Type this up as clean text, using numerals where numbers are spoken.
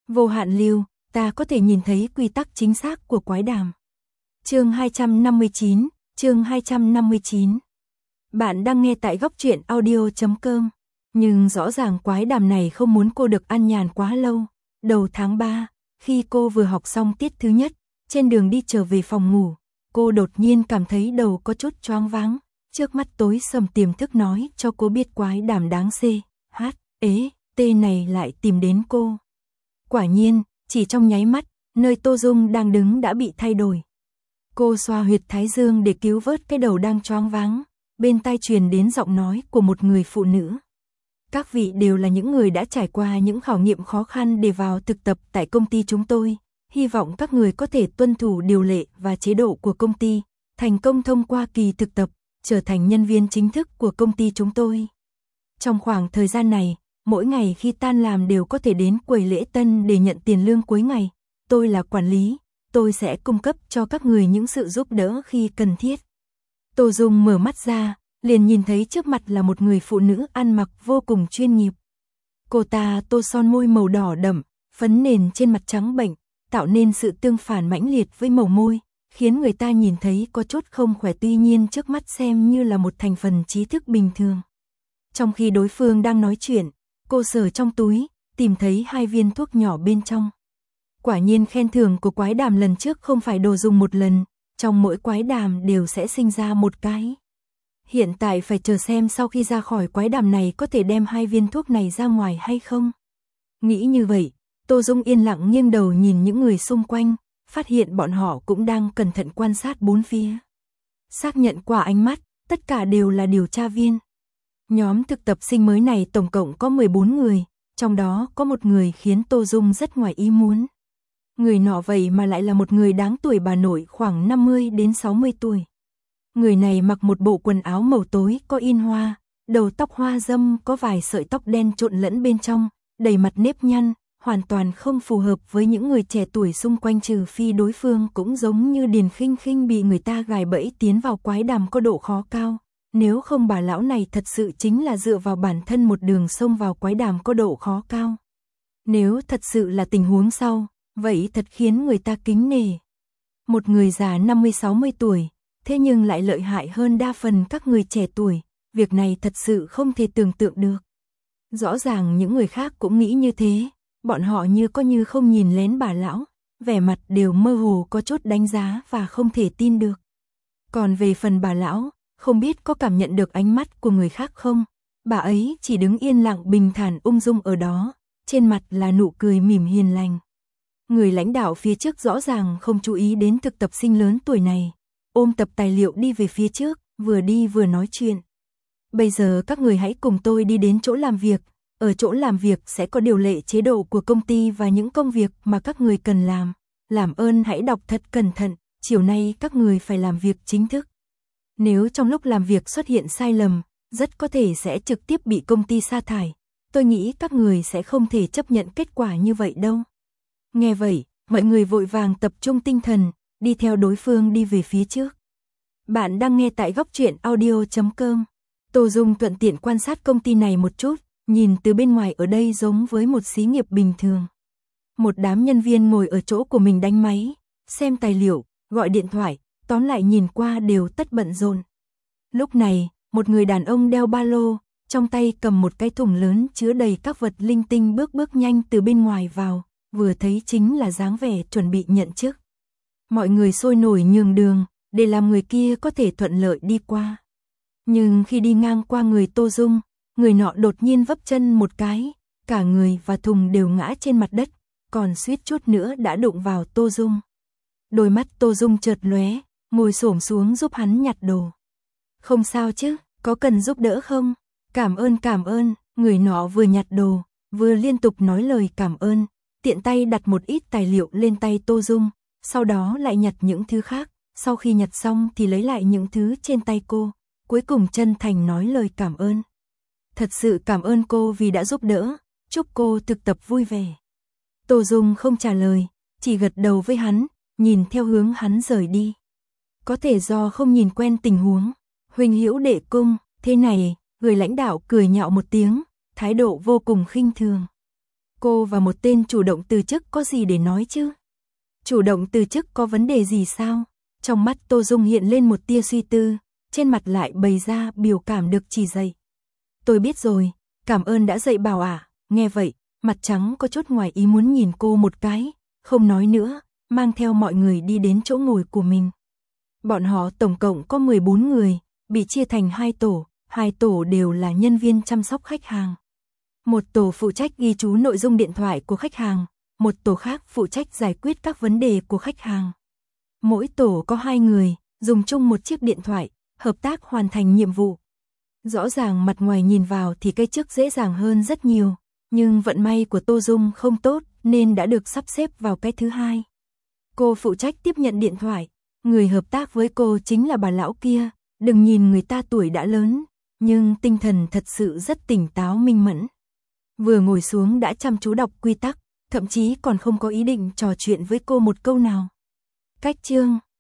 Vô hạn lưu, ta có thể nhìn thấy quy tắc chính xác của quái đàm. Chương 259, chương 259. Bạn đang nghe tại góc truyện audio.com. Nhưng rõ ràng quái đàm này không muốn cô được an nhàn quá lâu. Đầu tháng 3, khi cô vừa học xong tiết thứ nhất, trên đường đi trở về phòng ngủ, cô đột nhiên cảm thấy đầu có chút choáng váng. Trước mắt tối sầm tiềm thức nói cho cô biết quái đàm đáng CHT này lại tìm đến cô. Quả nhiên, chỉ trong nháy mắt, nơi Tô Dung đang đứng đã bị thay đổi. Cô xoa huyệt thái dương để cứu vớt cái đầu đang choáng váng, bên tai truyền đến giọng nói của một người phụ nữ. Các vị đều là những người đã trải qua những khảo nghiệm khó khăn để vào thực tập tại công ty chúng tôi. Hy vọng các người có thể tuân thủ điều lệ và chế độ của công ty, thành công thông qua kỳ thực tập, trở thành nhân viên chính thức của công ty chúng tôi. Trong khoảng thời gian này, mỗi ngày khi tan làm đều có thể đến quầy lễ tân để nhận tiền lương cuối ngày. Tôi là quản lý, tôi sẽ cung cấp cho các người những sự giúp đỡ khi cần thiết. Tô Dung mở mắt ra, liền nhìn thấy trước mặt là một người phụ nữ ăn mặc vô cùng chuyên nghiệp. Cô ta tô son môi màu đỏ đậm, phấn nền trên mặt trắng bệnh, tạo nên sự tương phản mãnh liệt với màu môi, khiến người ta nhìn thấy có chút không khỏe, tuy nhiên trước mắt xem như là một thành phần trí thức bình thường. Trong khi đối phương đang nói chuyện, cô sờ trong túi, tìm thấy 2 viên thuốc nhỏ bên trong. Quả nhiên khen thưởng của quái đàm lần trước không phải đồ dùng một lần, trong mỗi quái đàm đều sẽ sinh ra một cái. Hiện tại phải chờ xem sau khi ra khỏi quái đàm này có thể đem 2 viên thuốc này ra ngoài hay không. Nghĩ như vậy, Tô Dung yên lặng nghiêng đầu nhìn những người xung quanh, phát hiện bọn họ cũng đang cẩn thận quan sát bốn phía. Xác nhận qua ánh mắt, tất cả đều là điều tra viên. Nhóm thực tập sinh mới này tổng cộng có 14 người, trong đó có một người khiến Tô Dung rất ngoài ý muốn. Người nọ vậy mà lại là một người đáng tuổi bà nội khoảng 50 đến 60 tuổi. Người này mặc một bộ quần áo màu tối có in hoa, đầu tóc hoa dâm có vài sợi tóc đen trộn lẫn bên trong, đầy mặt nếp nhăn, hoàn toàn không phù hợp với những người trẻ tuổi xung quanh, trừ phi đối phương cũng giống như Điền Khinh Khinh bị người ta gài bẫy tiến vào quái đàm có độ khó cao. Nếu không bà lão này thật sự chính là dựa vào bản thân một đường xông vào quái đàm có độ khó cao. Nếu thật sự là tình huống sau, vậy thật khiến người ta kính nể. Một người già 50-60 tuổi, thế nhưng lại lợi hại hơn đa phần các người trẻ tuổi, việc này thật sự không thể tưởng tượng được. Rõ ràng những người khác cũng nghĩ như thế, bọn họ như có như không nhìn lén bà lão, vẻ mặt đều mơ hồ có chút đánh giá và không thể tin được. Còn về phần bà lão, không biết có cảm nhận được ánh mắt của người khác không, bà ấy chỉ đứng yên lặng bình thản ung dung ở đó, trên mặt là nụ cười mỉm hiền lành. Người lãnh đạo phía trước rõ ràng không chú ý đến thực tập sinh lớn tuổi này, ôm tập tài liệu đi về phía trước, vừa đi vừa nói chuyện. Bây giờ các người hãy cùng tôi đi đến chỗ làm việc, ở chỗ làm việc sẽ có điều lệ chế độ của công ty và những công việc mà các người cần làm ơn hãy đọc thật cẩn thận, chiều nay các người phải làm việc chính thức. Nếu trong lúc làm việc xuất hiện sai lầm, rất có thể sẽ trực tiếp bị công ty sa thải, tôi nghĩ các người sẽ không thể chấp nhận kết quả như vậy đâu. Nghe vậy, mọi người vội vàng tập trung tinh thần, đi theo đối phương đi về phía trước. Bạn đang nghe tại góc truyện audio.com. Tô Dung thuận tiện quan sát công ty này một chút, nhìn từ bên ngoài ở đây giống với một xí nghiệp bình thường. Một đám nhân viên ngồi ở chỗ của mình đánh máy, xem tài liệu, gọi điện thoại, tóm lại nhìn qua đều tất bận rộn. Lúc này, một người đàn ông đeo ba lô, trong tay cầm một cái thùng lớn chứa đầy các vật linh tinh bước nhanh từ bên ngoài vào, vừa thấy chính là dáng vẻ chuẩn bị nhận chức. Mọi người sôi nổi nhường đường, để làm người kia có thể thuận lợi đi qua. Nhưng khi đi ngang qua người Tô Dung, người nọ đột nhiên vấp chân một cái, cả người và thùng đều ngã trên mặt đất, còn suýt chút nữa đã đụng vào Tô Dung. Đôi mắt Tô Dung chợt lóe, ngồi xổm xuống giúp hắn nhặt đồ. Không sao chứ, có cần giúp đỡ không? Cảm ơn, người nọ vừa nhặt đồ, vừa liên tục nói lời cảm ơn, tiện tay đặt một ít tài liệu lên tay Tô Dung, sau đó lại nhặt những thứ khác, sau khi nhặt xong thì lấy lại những thứ trên tay cô, cuối cùng chân thành nói lời cảm ơn. Thật sự cảm ơn cô vì đã giúp đỡ, chúc cô thực tập vui vẻ. Tô Dung không trả lời, chỉ gật đầu với hắn, nhìn theo hướng hắn rời đi. Có thể do không nhìn quen tình huống, huynh hữu đệ cung, thế này, người lãnh đạo cười nhạo một tiếng, thái độ vô cùng khinh thường. Cô và một tên chủ động từ chức có gì để nói chứ? Chủ động từ chức có vấn đề gì sao? Trong mắt Tô Dung hiện lên một tia suy tư, trên mặt lại bày ra biểu cảm được chỉ dạy. Tôi biết rồi, cảm ơn đã dạy bảo ạ. Nghe vậy, mặt trắng có chút ngoài ý muốn nhìn cô một cái, không nói nữa, mang theo mọi người đi đến chỗ ngồi của mình. Bọn họ tổng cộng có 14 người, bị chia thành 2 tổ đều là nhân viên chăm sóc khách hàng. Một tổ phụ trách ghi chú nội dung điện thoại của khách hàng, một tổ khác phụ trách giải quyết các vấn đề của khách hàng. Mỗi tổ có 2 người, dùng chung một chiếc điện thoại, hợp tác hoàn thành nhiệm vụ. Rõ ràng mặt ngoài nhìn vào thì cái trước dễ dàng hơn rất nhiều, nhưng vận may của Tô Dung không tốt nên đã được sắp xếp vào cái thứ 2. Cô phụ trách tiếp nhận điện thoại, người hợp tác với cô chính là bà lão kia, đừng nhìn người ta tuổi đã lớn, nhưng tinh thần thật sự rất tỉnh táo minh mẫn. Vừa ngồi xuống đã chăm chú đọc quy tắc, thậm chí còn không có ý định trò chuyện với cô một câu nào. Cách chương